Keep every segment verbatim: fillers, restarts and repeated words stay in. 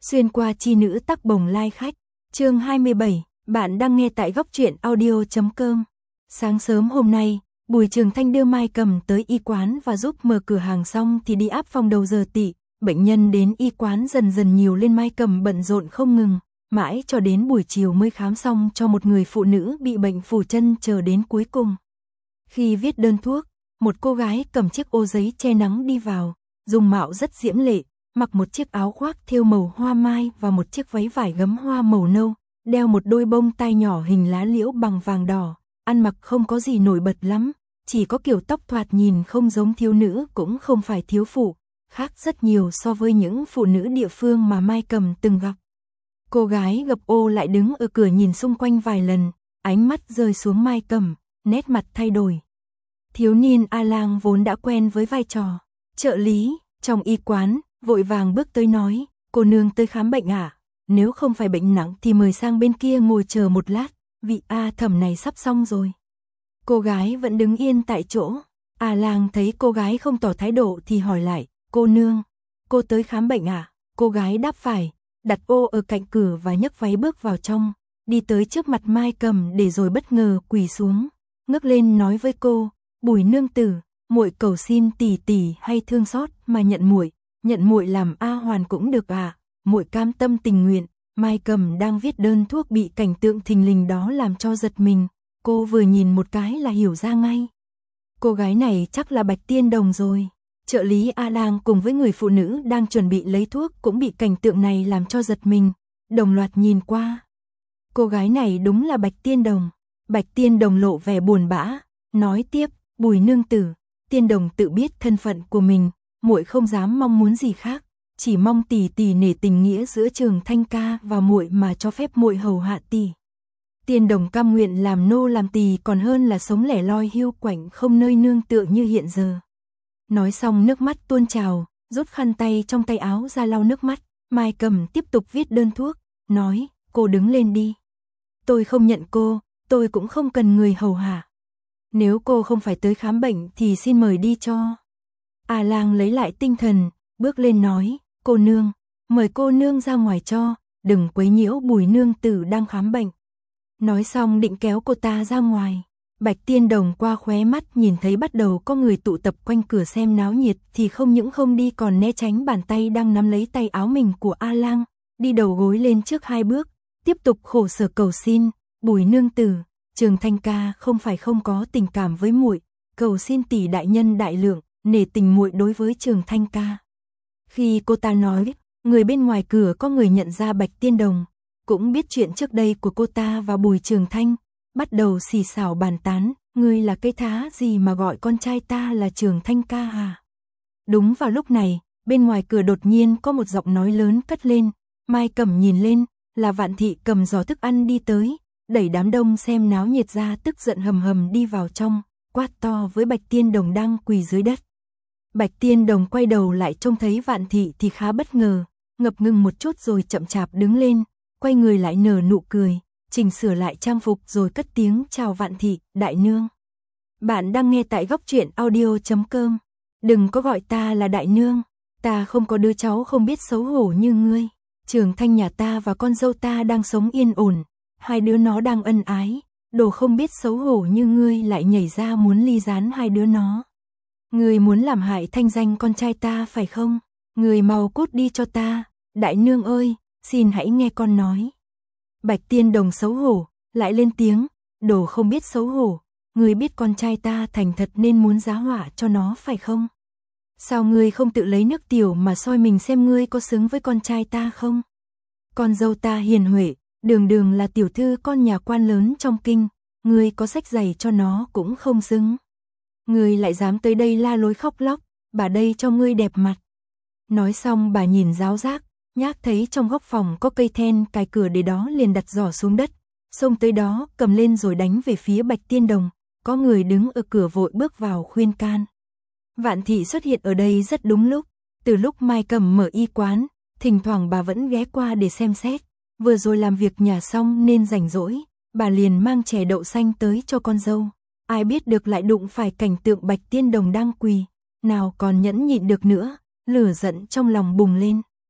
Xuyên qua chi nữ tắc bồng lai khách, chương hai mươi bảy, bạn đang nghe tại góc truyện audio chấm com. Sáng sớm hôm nay, Bùi Trường Thanh đưa Mai Cầm tới y quán và giúp mở cửa hàng xong thì đi áp phòng đầu giờ tị. Bệnh nhân đến y quán dần dần nhiều lên, Mai Cầm bận rộn không ngừng, mãi cho đến buổi chiều mới khám xong cho một người phụ nữ bị bệnh phủ chân chờ đến cuối cùng. Khi viết đơn thuốc, một cô gái cầm chiếc ô giấy che nắng đi vào, dung mạo rất diễm lệ, mặc một chiếc áo khoác thêu màu hoa mai và một chiếc váy vải gấm hoa màu nâu, đeo một đôi bông tai nhỏ hình lá liễu bằng vàng đỏ, ăn mặc không có gì nổi bật lắm, chỉ có kiểu tóc thoạt nhìn không giống thiếu nữ cũng không phải thiếu phụ, khác rất nhiều so với những phụ nữ địa phương mà Mai Cầm từng gặp. Cô gái gập ô lại đứng ở cửa nhìn xung quanh vài lần, ánh mắt rơi xuống Mai Cầm, nét mặt thay đổi. Thiếu niên A Lang vốn đã quen với vai trò trợ lý trong y quán, vội vàng bước tới nói, cô nương tới khám bệnh à? Nếu không phải bệnh nặng thì mời sang bên kia ngồi chờ một lát, vị A Thẩm này sắp xong rồi. Cô gái vẫn đứng yên tại chỗ. A Lang thấy cô gái không tỏ thái độ thì hỏi lại, cô nương, cô tới khám bệnh à? Cô gái đáp phải, đặt ô ở cạnh cửa và nhấc váy bước vào trong, đi tới trước mặt Mai Cầm để rồi bất ngờ quỳ xuống, ngước lên nói với cô, Bùi nương tử, muội cầu xin tỷ tỷ hay thương xót mà nhận muội, nhận muội làm A Hoàn cũng được à? Muội cam tâm tình nguyện. Mai Cầm đang viết đơn thuốc bị cảnh tượng thình lình đó làm cho giật mình, cô vừa nhìn một cái là hiểu ra ngay. Cô gái này chắc là Bạch Tiên Đồng rồi. Trợ lý A Lang cùng với người phụ nữ đang chuẩn bị lấy thuốc cũng bị cảnh tượng này làm cho giật mình, đồng loạt nhìn qua. Cô gái này đúng là Bạch Tiên Đồng. Bạch Tiên Đồng lộ vẻ buồn bã, nói tiếp, Bùi nương tử, Tiên Đồng tự biết thân phận của mình, muội không dám mong muốn gì khác, chỉ mong tỷ tỷ nể tình nghĩa giữa Trường Thanh ca và muội mà cho phép muội hầu hạ tỷ. Tiên Đồng cam nguyện làm nô làm tỳ còn hơn là sống lẻ loi hiu quạnh không nơi nương tựa như hiện giờ. Nói xong nước mắt tuôn trào, rút khăn tay trong tay áo ra lau nước mắt, Mai Cầm tiếp tục viết đơn thuốc, nói, cô đứng lên đi. Tôi không nhận cô, tôi cũng không cần người hầu hạ. Nếu cô không phải tới khám bệnh thì xin mời đi cho. A Lang lấy lại tinh thần, bước lên nói, cô nương, mời cô nương ra ngoài cho, đừng quấy nhiễu Bùi nương tử đang khám bệnh. Nói xong định kéo cô ta ra ngoài. Bạch Tiên Đồng qua khóe mắt nhìn thấy bắt đầu có người tụ tập quanh cửa xem náo nhiệt thì không những không đi còn né tránh bàn tay đang nắm lấy tay áo mình của A Lang, đi đầu gối lên trước hai bước, tiếp tục khổ sở cầu xin, Bùi nương tử, Trường Thanh ca không phải không có tình cảm với muội, cầu xin tỷ đại nhân đại lượng, nể tình muội đối với Trường Thanh ca. Khi cô ta nói, người bên ngoài cửa có người nhận ra Bạch Tiên Đồng, cũng biết chuyện trước đây của cô ta và Bùi Trường Thanh, bắt đầu xì xào bàn tán, ngươi là cái thá gì mà gọi con trai ta là Trường Thanh ca à? Đúng vào lúc này, bên ngoài cửa đột nhiên có một giọng nói lớn cất lên, Mai Cầm nhìn lên, là Vạn Thị cầm giỏ thức ăn đi tới, đẩy đám đông xem náo nhiệt ra tức giận hầm hầm đi vào trong, quát to với Bạch Tiên Đồng đang quỳ dưới đất. Bạch Tiên Đồng quay đầu lại trông thấy Vạn Thị thì khá bất ngờ, ngập ngừng một chút rồi chậm chạp đứng lên, quay người lại nở nụ cười, chỉnh sửa lại trang phục rồi cất tiếng chào Vạn Thị, đại nương. Bạn đang nghe tại góc truyện audio chấm com. Đừng có gọi ta là đại nương, ta không có đứa cháu không biết xấu hổ như ngươi. Trường Thanh nhà ta và con dâu ta đang sống yên ổn, hai đứa nó đang ân ái, đồ không biết xấu hổ như ngươi lại nhảy ra muốn ly gián hai đứa nó. Ngươi muốn làm hại thanh danh con trai ta phải không? Ngươi mau cút đi cho ta, đại nương ơi, xin hãy nghe con nói. Bạch Tiên Đồng xấu hổ, lại lên tiếng, đồ không biết xấu hổ, ngươi biết con trai ta thành thật nên muốn giá họa cho nó phải không? Sao ngươi không tự lấy nước tiểu mà soi mình xem ngươi có xứng với con trai ta không? Con dâu ta hiền huệ, đường đường là tiểu thư con nhà quan lớn trong kinh, ngươi có sách giày cho nó cũng không xứng. Ngươi lại dám tới đây la lối khóc lóc, bà đây cho ngươi đẹp mặt. Nói xong bà nhìn giáo giác, nhác thấy trong góc phòng có cây then cài cửa để đó liền đặt giỏ xuống đất, xông tới đó cầm lên rồi đánh về phía Bạch Tiên Đồng, có người đứng ở cửa vội bước vào khuyên can. Vạn Thị xuất hiện ở đây rất đúng lúc, từ lúc Mai Cầm mở y quán, thỉnh thoảng bà vẫn ghé qua để xem xét, vừa rồi làm việc nhà xong nên rảnh rỗi, bà liền mang chè đậu xanh tới cho con dâu, ai biết được lại đụng phải cảnh tượng Bạch Tiên Đồng đang quỳ, nào còn nhẫn nhịn được nữa, lửa giận trong lòng bùng lên.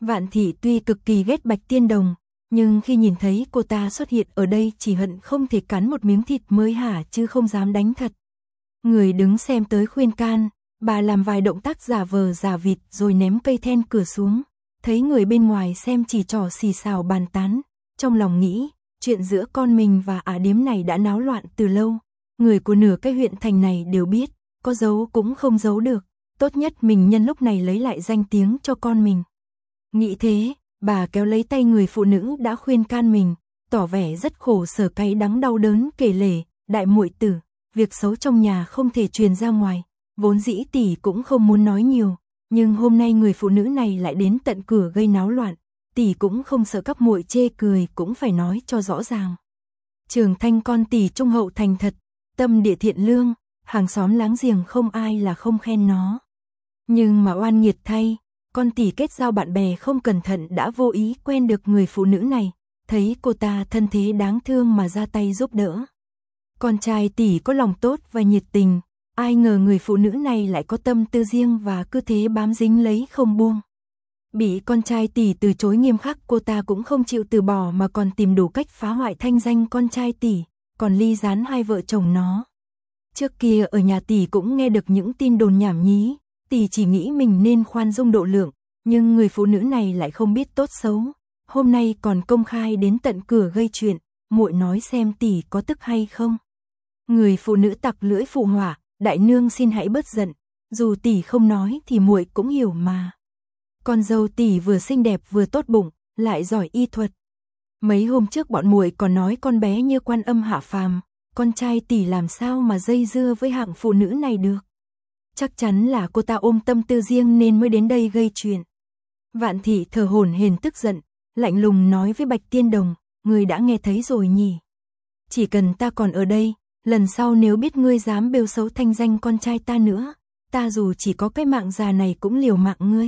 Vạn Thị tuy cực kỳ ghét Bạch Tiên Đồng, nhưng khi nhìn thấy cô ta xuất hiện ở đây chỉ hận không thể cắn một miếng thịt mới hả chứ không dám đánh thật. Người đứng xem tới khuyên can, bà làm vài động tác giả vờ giả vịt rồi ném cây then cửa xuống. Thấy người bên ngoài xem chỉ trò xì xào bàn tán, trong lòng nghĩ, chuyện giữa con mình và ả điếm này đã náo loạn từ lâu. Người của nửa cái huyện thành này đều biết, có giấu cũng không giấu được, tốt nhất mình nhân lúc này lấy lại danh tiếng cho con mình. Nghĩ thế, bà kéo lấy tay người phụ nữ đã khuyên can mình, tỏ vẻ rất khổ sở cay đắng đau đớn kể lể, đại muội tử, việc xấu trong nhà không thể truyền ra ngoài, vốn dĩ tỷ cũng không muốn nói nhiều, nhưng hôm nay người phụ nữ này lại đến tận cửa gây náo loạn, tỷ cũng không sợ các muội chê cười cũng phải nói cho rõ ràng. Trường Thanh con tỷ trung hậu thành thật, tâm địa thiện lương, hàng xóm láng giềng không ai là không khen nó. Nhưng mà oan nghiệt thay, con tỷ kết giao bạn bè không cẩn thận đã vô ý quen được người phụ nữ này, thấy cô ta thân thế đáng thương mà ra tay giúp đỡ. Con trai tỷ có lòng tốt và nhiệt tình, ai ngờ người phụ nữ này lại có tâm tư riêng và cứ thế bám dính lấy không buông. Bị con trai tỷ từ chối nghiêm khắc, cô ta cũng không chịu từ bỏ mà còn tìm đủ cách phá hoại thanh danh con trai tỷ, còn ly gián hai vợ chồng nó. Trước kia ở nhà tỷ cũng nghe được những tin đồn nhảm nhí, tỷ chỉ nghĩ mình nên khoan dung độ lượng, nhưng người phụ nữ này lại không biết tốt xấu, hôm nay còn công khai đến tận cửa gây chuyện, muội nói xem tỷ có tức hay không. Người phụ nữ tặc lưỡi phụ họa, đại nương xin hãy bớt giận, dù tỷ không nói thì muội cũng hiểu mà. Con dâu tỷ vừa xinh đẹp vừa tốt bụng, lại giỏi y thuật. Mấy hôm trước bọn muội còn nói con bé như Quan Âm hạ phàm, con trai tỷ làm sao mà dây dưa với hạng phụ nữ này được. Chắc chắn là cô ta ôm tâm tư riêng nên mới đến đây gây chuyện. Vạn Thị thở hổn hển tức giận, lạnh lùng nói với Bạch Tiên Đồng, ngươi đã nghe thấy rồi nhỉ? Chỉ cần ta còn ở đây, lần sau nếu biết ngươi dám bêu xấu thanh danh con trai ta nữa, ta dù chỉ có cái mạng già này cũng liều mạng ngươi.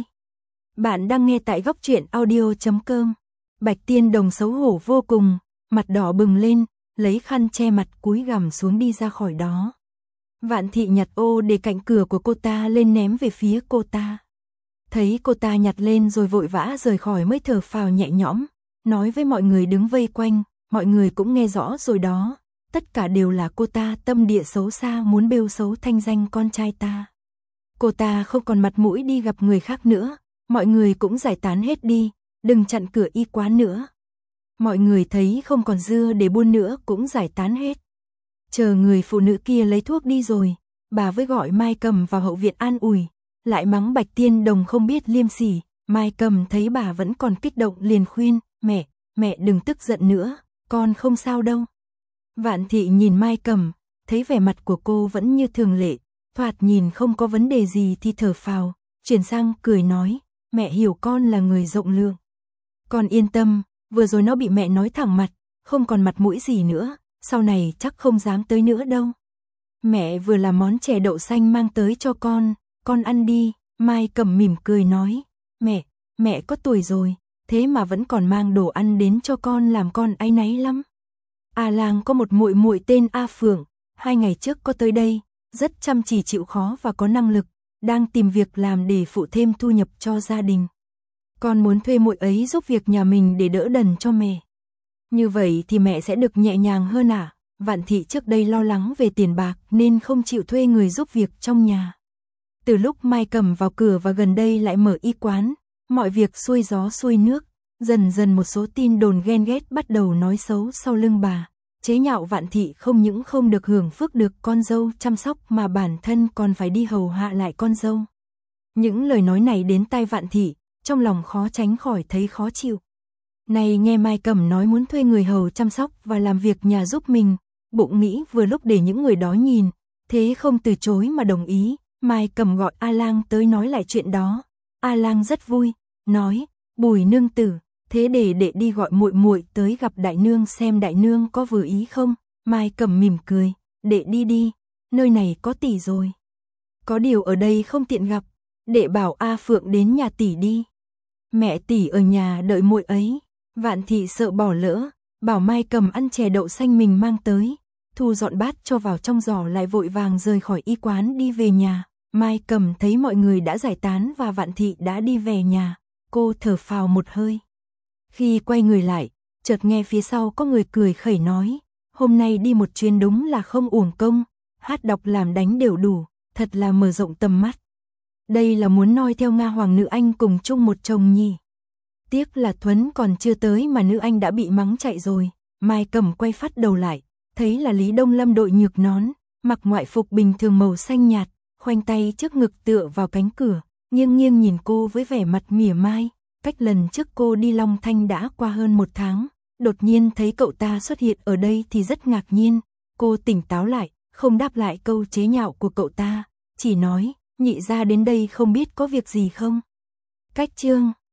Bạn đang nghe tại góc truyện audio chấm com. Bạch Tiên Đồng xấu hổ vô cùng, mặt đỏ bừng lên, lấy khăn che mặt cúi gằm xuống đi ra khỏi đó. Vạn Thị nhặt ô để cạnh cửa của cô ta lên ném về phía cô ta. Thấy cô ta nhặt lên rồi vội vã rời khỏi mới thở phào nhẹ nhõm, nói với mọi người đứng vây quanh, mọi người cũng nghe rõ rồi đó, tất cả đều là cô ta tâm địa xấu xa muốn bêu xấu thanh danh con trai ta. Cô ta không còn mặt mũi đi gặp người khác nữa, mọi người cũng giải tán hết đi, đừng chặn cửa y quán nữa. Mọi người thấy không còn dưa để buôn nữa cũng giải tán hết. Chờ người phụ nữ kia lấy thuốc đi rồi, bà với gọi Mai Cầm vào hậu viện an ủi, lại mắng Bạch Tiên Đồng không biết liêm sỉ. Mai Cầm thấy bà vẫn còn kích động liền khuyên, mẹ, mẹ đừng tức giận nữa, con không sao đâu. Vạn Thị nhìn Mai Cầm, thấy vẻ mặt của cô vẫn như thường lệ, thoạt nhìn không có vấn đề gì thì thở phào, chuyển sang cười nói, mẹ hiểu con là người rộng lượng. Con yên tâm, vừa rồi nó bị mẹ nói thẳng mặt, không còn mặt mũi gì nữa, sau này chắc không dám tới nữa đâu. Mẹ vừa làm món chè đậu xanh mang tới cho con, con ăn đi. Mai Cầm mỉm cười nói, mẹ, mẹ có tuổi rồi, thế mà vẫn còn mang đồ ăn đến cho con làm con áy náy lắm. A Lang có một muội muội tên A Phượng, hai ngày trước có tới đây, rất chăm chỉ chịu khó và có năng lực, đang tìm việc làm để phụ thêm thu nhập cho gia đình. Con muốn thuê muội ấy giúp việc nhà mình để đỡ đần cho mẹ. Như vậy thì mẹ sẽ được nhẹ nhàng hơn à? Vạn Thị trước đây lo lắng về tiền bạc nên không chịu thuê người giúp việc trong nhà. Từ lúc Mai Cầm vào cửa và gần đây lại mở y quán, mọi việc xuôi gió xuôi nước, dần dần một số tin đồn ghen ghét bắt đầu nói xấu sau lưng bà, chế nhạo Vạn Thị không những không được hưởng phước được con dâu chăm sóc mà bản thân còn phải đi hầu hạ lại con dâu. Những lời nói này đến tai Vạn Thị, trong lòng khó tránh khỏi thấy khó chịu. Này nghe Mai Cầm nói muốn thuê người hầu chăm sóc và làm việc nhà giúp mình, bụng nghĩ vừa lúc để những người đó nhìn, thế không từ chối mà đồng ý. Mai Cầm gọi A Lang tới nói lại chuyện đó. A Lang rất vui, nói, Bùi nương tử, thế để đệ đi gọi muội muội tới gặp đại nương xem đại nương có vừa ý không. Mai Cầm mỉm cười, đệ đi đi, nơi này có tỷ rồi. Có điều ở đây không tiện gặp, đệ bảo A Phượng đến nhà tỷ đi. Mẹ tỷ ở nhà đợi muội ấy. Vạn Thị sợ bỏ lỡ, bảo Mai Cầm ăn chè đậu xanh mình mang tới, thu dọn bát cho vào trong giỏ lại vội vàng rời khỏi y quán đi về nhà. Mai Cầm thấy mọi người đã giải tán và Vạn Thị đã đi về nhà, cô thở phào một hơi. Khi quay người lại, chợt nghe phía sau có người cười khẩy nói, hôm nay đi một chuyến đúng là không uổng công, hát đọc làm đánh đều đủ, thật là mở rộng tầm mắt. Đây là muốn noi theo Nga hoàng nữ anh cùng chung một chồng nhỉ. Tiếc là Thuấn còn chưa tới mà nữ anh đã bị mắng chạy rồi. Mai Cẩm quay phát đầu lại, thấy là Lý Đông Lâm đội nhược nón, mặc ngoại phục bình thường màu xanh nhạt, khoanh tay trước ngực tựa vào cánh cửa, nghiêng nghiêng nhìn cô với vẻ mặt mỉa mai. Cách lần trước cô đi Long Thanh đã qua hơn một tháng, đột nhiên thấy cậu ta xuất hiện ở đây thì rất ngạc nhiên. Cô tỉnh táo lại, không đáp lại câu chế nhạo của cậu ta, chỉ nói, nhị gia đến đây không biết có việc gì không. Cách chương